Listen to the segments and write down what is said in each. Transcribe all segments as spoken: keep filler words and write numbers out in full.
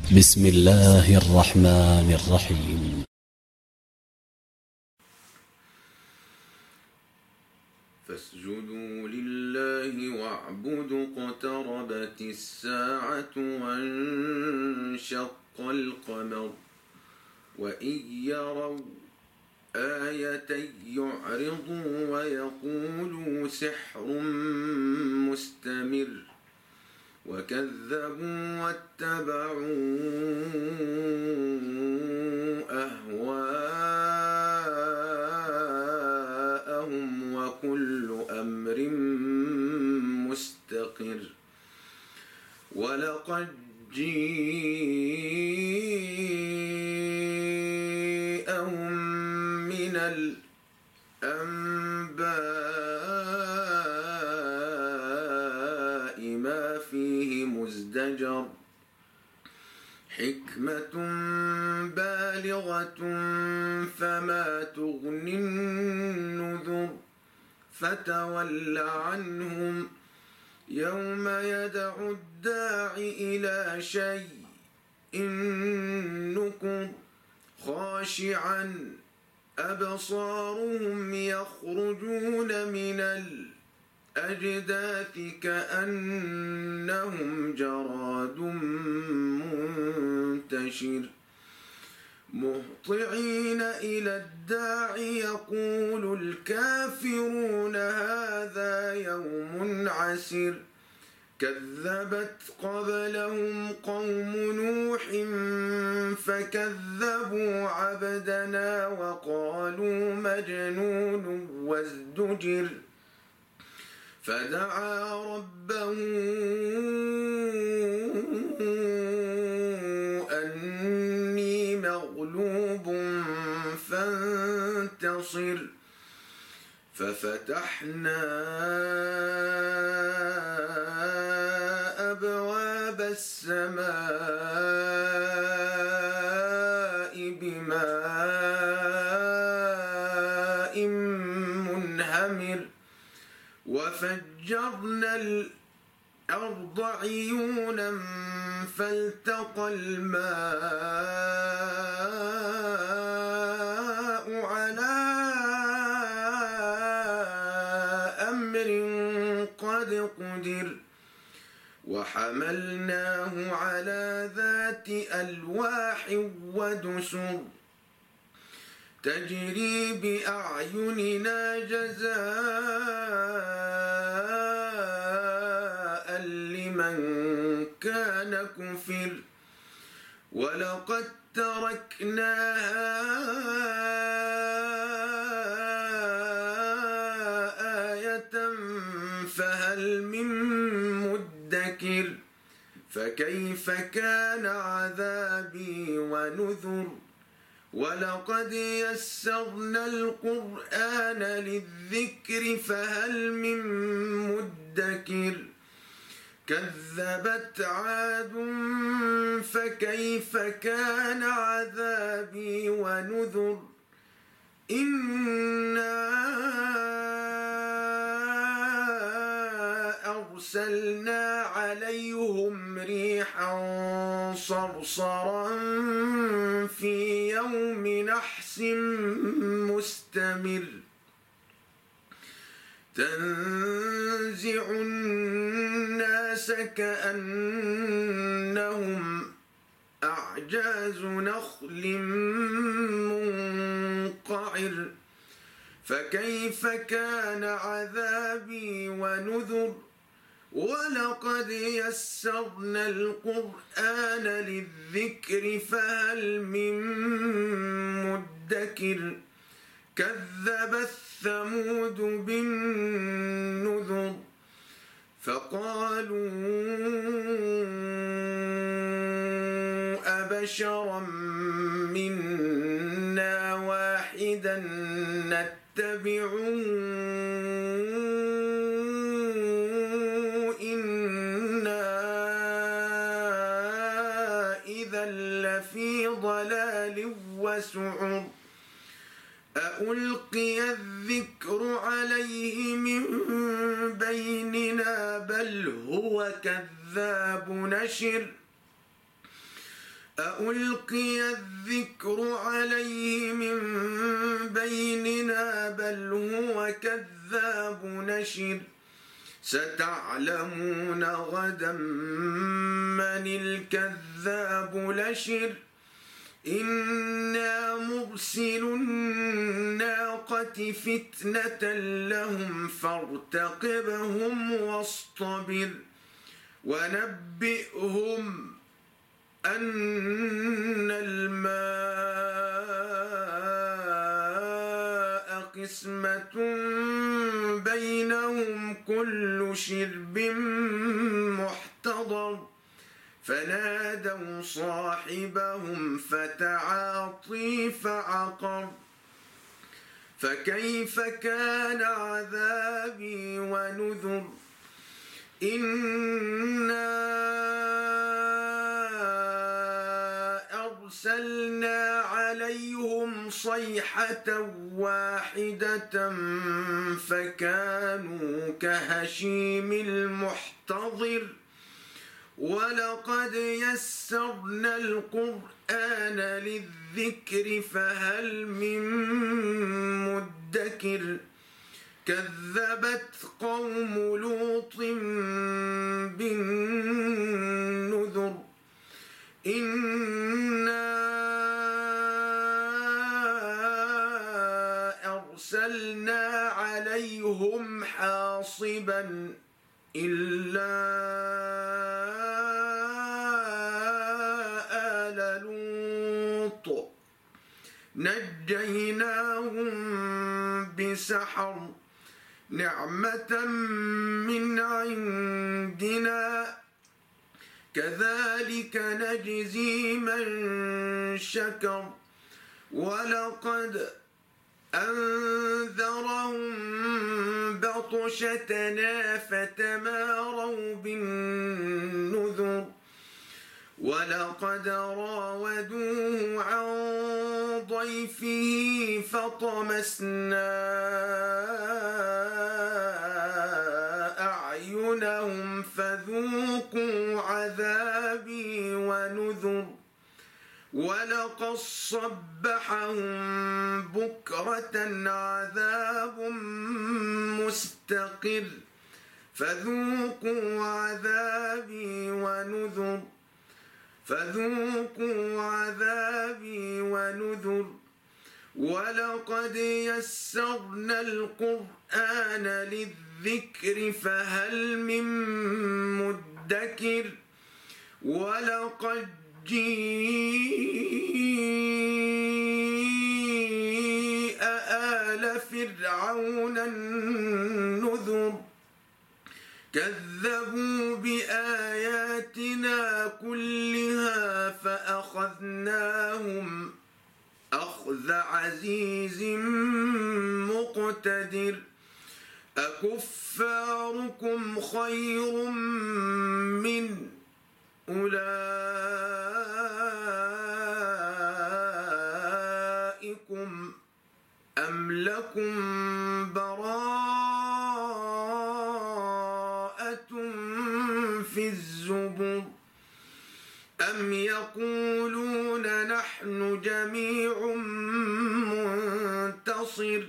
بسم الله الرحمن الرحيم. فاسجدوا لله واعبدوا اقتربت الساعة وانشق القمر وإن يروا آية يعرضوا ويقولوا سحر مستمر وكذبوا واتبعوا أهواءهم وكل أمر مستقر ولقد جيءهم من الأنباء ما فيه مزدجر حكمة بالغة فما تغني النذر فتول عنهم يوم يدعو الداع إلى شيء نكر خاشعا أبصارهم يخرجون من الأجداث كأنهم جراد منتشر مهطعين إلى الداع يقول الكافرون هذا يوم عسر كذبت قبلهم قوم نوح فكذبوا عبدنا وقالوا مجنون وازدجر فدعا ربه أني مغلوب فانتصر ففتحنا أبواب السماء بماء منهمر وفجرنا الأرض عيونا فالتقى الماء على أمر قد قدر وحملناه على ذات ألواح ودسر تجري بأعيننا جزاء لمن كان كفر ولقد تركناها آية فهل من مدكر فكيف كان عذابي ونذر ولقد يسرنا القرآن للذكر فهل من مدكر كذبت عاد فكيف كان عذابي ونذر إنا أرسلنا عليهم ريحا صرصرا في يوم نحس مستمر تنزع الناس كأنهم أعجاز نخل منقعر فكيف كان عذابي ونذر ولقد يسرنا القرآن للذكر فهل من مدكر كذبت ثمود بالنذر فقالوا أبشرا منا واحدا نتبعه إنا إذا لفي ضلال وسعر ألقي الذكر عليه من بيننا بل هو كذاب نشر أألقي الذكر عليه من بيننا بل هو كذاب نشر ستعلمون غدا من الكذاب الأشر إنا مرسل الناقة فتنة لهم فارتقبهم واصطبر ونبئهم أن الماء قسمة بينهم كل شرب محتضر فنادوا صاحبهم فتعاطي فعقر فكيف كان عذابي ونذر إنا أرسلنا عليهم صيحة واحدة فكانوا كهشيم المحتضر ولقد يسرنا القرآن للذكر فهل من مدكر كذبت قوم لوط بالنذر إنا أرسلنا عليهم حاصبا إلا آل لوط نجيناهم بسحر نعمة من عندنا كذلك نجزي من شكر ولقد أنذرهم بطشتنا فتماروا بالنذر ولقد راودوه عن ضيفه فطمسنا أعينهم فذوقوا عذابي ونذر ولقد صبحهم بكرة عذاب مستقر فذوقوا عذابي ونذر فذوقوا عذابي ونذر ولقد يسرنا القرآن للذكر فهل من مدكر ولقد جيء آل فرعون النذر كذبوا بآياتنا كلها فأخذناهم أخذ عزيز مقتدر أكفاركم خير من أولئكم أم لكم براءة في الزبر أم يقولون نحن جميع منتصر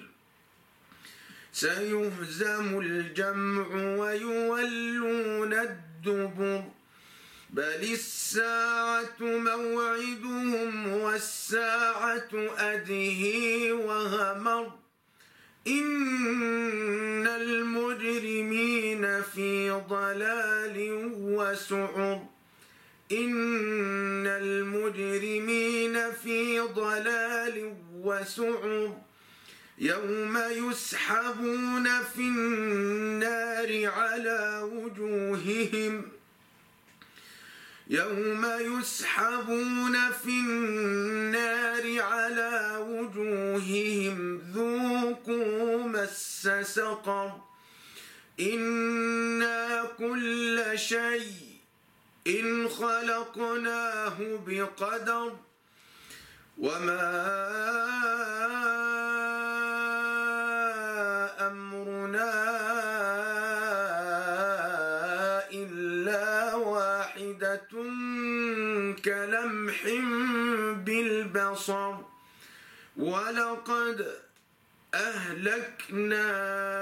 سيهزم الجمع ويولون الدبر بل الساعة موعدهم والساعة أدهي وهمر إن المجرمين في ضلال وسعر إن المجرمين في ضلال وسعر يوم يسحبون في النار على وجوههم يوم يسحبون في النار على وجوههم ذوقوا مس سقر إنا كل شيء إن خلقناه بقدر وما أمرنا إلا واحدة كلمح لمح بالبصر ولقد أهلكنا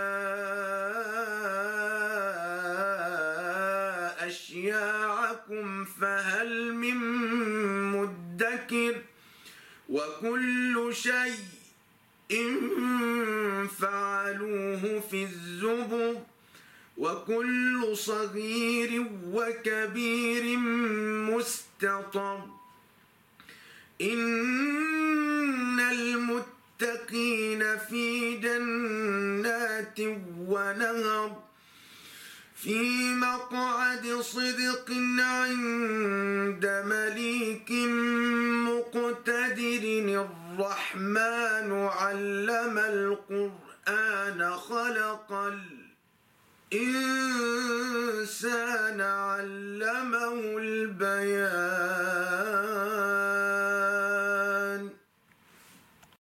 أشياعكم فهل من مدكر وكل شيء فعلوه في الزبر وكل صغير وكبير مستطر إن المتقين في جنات ونهر في مقعد صدق عند مليك مقتدر الرحمن علم القرآن خلق الإنسان علمه البيان